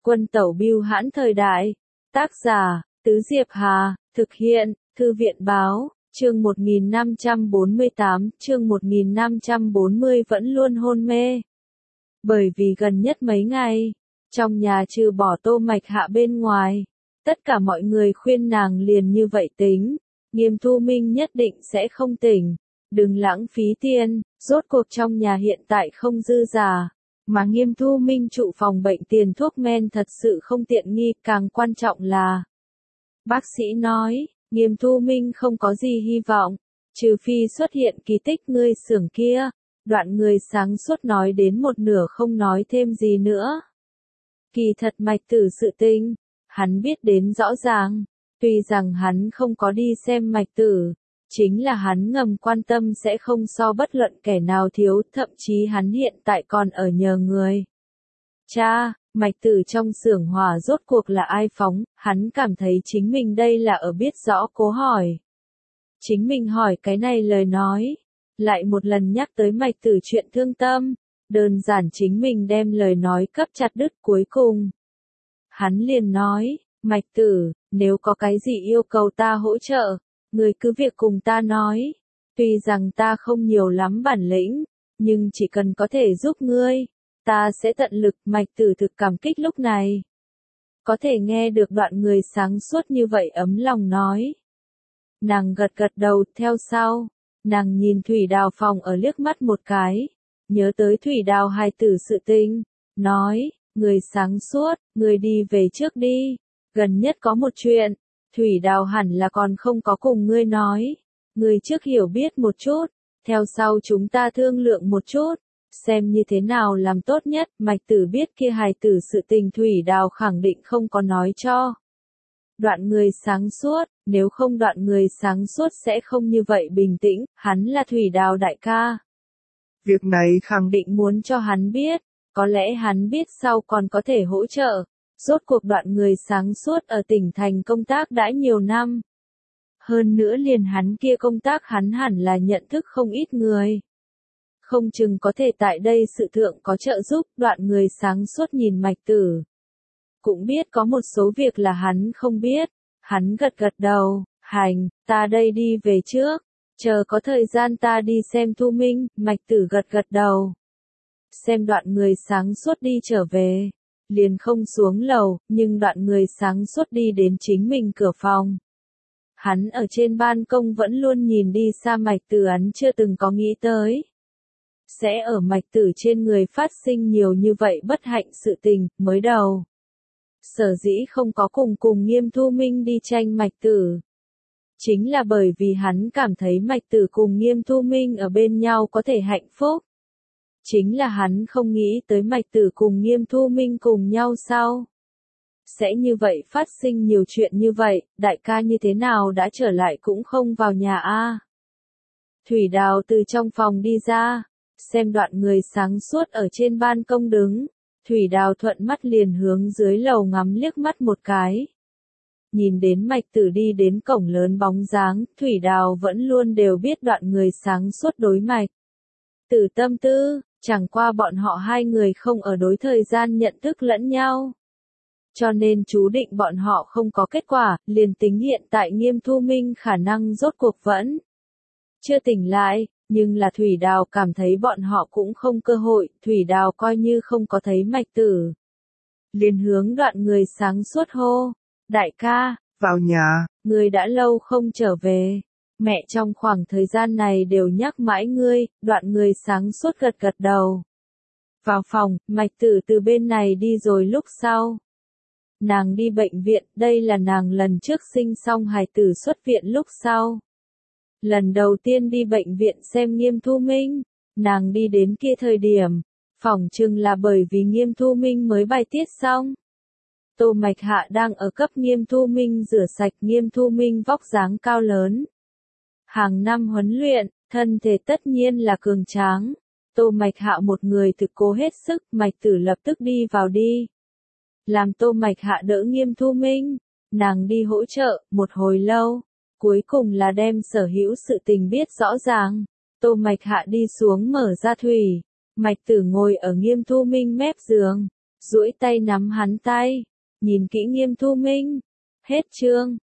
Quân tẩu bưu hãn thời đại. Tác giả, Tứ Diệp Hà, thực hiện, Thư viện báo, chương 1548, chương 1540 vẫn luôn hôn mê. Bởi vì gần nhất mấy ngày, trong nhà trừ bỏ Tô Mạch Hạ bên ngoài, tất cả mọi người khuyên nàng liền như vậy tính, Nghiêm Thu Minh nhất định sẽ không tỉnh, đừng lãng phí tiền, rốt cuộc trong nhà hiện tại không dư giả. Mà Nghiêm Thu Minh trụ phòng bệnh tiền thuốc men thật sự không tiện nghi, càng quan trọng là bác sĩ nói, Nghiêm Thu Minh không có gì hy vọng, trừ phi xuất hiện kỳ tích ngươi xưởng kia. Đoạn người sáng suốt nói đến một nửa không nói thêm gì nữa. Kỳ thật Mạch Tử sự tình, hắn biết đến rõ ràng, tuy rằng hắn không có đi xem Mạch Tử, chính là hắn ngầm quan tâm sẽ không so bất luận kẻ nào thiếu, thậm chí hắn hiện tại còn ở nhờ người. Cha, Mạch Tử trong xưởng hỏa rốt cuộc là ai phóng, hắn cảm thấy chính mình đây là ở biết rõ cố hỏi. Chính mình hỏi cái này lời nói, lại một lần nhắc tới Mạch Tử chuyện thương tâm, đơn giản chính mình đem lời nói cấp chặt đứt cuối cùng. Hắn liền nói, Mạch Tử, nếu có cái gì yêu cầu ta hỗ trợ, người cứ việc cùng ta nói, tuy rằng ta không nhiều lắm bản lĩnh, nhưng chỉ cần có thể giúp ngươi, ta sẽ tận lực. Mạch Tử thực cảm kích lúc này. Có thể nghe được đoạn người sáng suốt như vậy ấm lòng nói. Nàng gật gật đầu, theo sau, nàng nhìn Thủy Đào phòng ở liếc mắt một cái, nhớ tới Thủy Đào hài tử sự tình, nói, người sáng suốt, người đi về trước đi, gần nhất có một chuyện, Thủy Đào hẳn là còn không có cùng ngươi nói, ngươi trước hiểu biết một chút, theo sau chúng ta thương lượng một chút, xem như thế nào làm tốt nhất. Mạch Tử biết kia hài tử sự tình Thủy Đào khẳng định không có nói cho. Đoạn người sáng suốt, nếu không đoạn người sáng suốt sẽ không như vậy bình tĩnh, hắn là Thủy Đào đại ca. Việc này khẳng định muốn cho hắn biết, có lẽ hắn biết sau còn có thể hỗ trợ. Rốt cuộc đoạn người sáng suốt ở tỉnh thành công tác đã nhiều năm. Hơn nữa liền hắn kia công tác hắn hẳn là nhận thức không ít người. Không chừng có thể tại đây sự thượng có trợ giúp. Đoạn người sáng suốt nhìn Mạch Tử. Cũng biết có một số việc là hắn không biết, hắn gật gật đầu, hành, ta đây đi về trước, chờ có thời gian ta đi xem Thu Minh. Mạch Tử gật gật đầu. Xem đoạn người sáng suốt đi trở về, liền không xuống lầu, nhưng đoạn người sáng suốt đi đến chính mình cửa phòng. Hắn ở trên ban công vẫn luôn nhìn đi xa. Mạch Tử hắn chưa từng có nghĩ tới. Sẽ ở Mạch Tử trên người phát sinh nhiều như vậy bất hạnh sự tình, mới đầu. Sở dĩ không có cùng Nghiêm Thu Minh đi tranh Mạch Tử. Chính là bởi vì hắn cảm thấy Mạch Tử cùng Nghiêm Thu Minh ở bên nhau có thể hạnh phúc. Chính là hắn không nghĩ tới Mạch Tử cùng Nghiêm Thu Minh cùng nhau sau. Sẽ như vậy phát sinh nhiều chuyện như vậy, đại ca như thế nào đã trở lại cũng không vào nhà a. Thủy Đào từ trong phòng đi ra, xem đoạn người sáng suốt ở trên ban công đứng. Thủy Đào thuận mắt liền hướng dưới lầu ngắm liếc mắt một cái. Nhìn đến Mạch Tử đi đến cổng lớn bóng dáng, Thủy Đào vẫn luôn đều biết đoạn người sáng suốt đối Mạch Tử tâm tư, chẳng qua bọn họ hai người không ở đối thời gian nhận thức lẫn nhau. Cho nên chú định bọn họ không có kết quả, liền tính hiện tại Nghiêm Thu Minh khả năng rốt cuộc vẫn chưa tỉnh lại. Nhưng là Thủy Đào cảm thấy bọn họ cũng không cơ hội, Thủy Đào coi như không có thấy Mạch Tử. Liền hướng đoạn người sáng suốt hô, đại ca, vào nhà, ngươi đã lâu không trở về, mẹ trong khoảng thời gian này đều nhắc mãi ngươi. Đoạn người sáng suốt gật gật đầu. Vào phòng, Mạch Tử từ bên này đi rồi lúc sau. Nàng đi bệnh viện, đây là nàng lần trước sinh xong hài tử xuất viện lúc sau. Lần đầu tiên đi bệnh viện xem Nghiêm Thu Minh, nàng đi đến kia thời điểm, phỏng chừng là bởi vì Nghiêm Thu Minh mới bài tiết xong. Tô Mạch Hạ đang ở cấp Nghiêm Thu Minh rửa sạch. Nghiêm Thu Minh vóc dáng cao lớn. Hàng năm huấn luyện, thân thể tất nhiên là cường tráng. Tô Mạch Hạ một người thực cố hết sức. Mạch Tử lập tức đi vào đi. Làm Tô Mạch Hạ đỡ Nghiêm Thu Minh, nàng đi hỗ trợ, một hồi lâu. Cuối cùng là đem sở hữu sự tình biết rõ ràng. Tô Mạch Hạ đi xuống mở ra thủy. Mạch Tử ngồi ở Nghiêm Thu Minh mép giường. duỗi tay nắm hắn tay. Nhìn kỹ Nghiêm Thu Minh. Hết chương.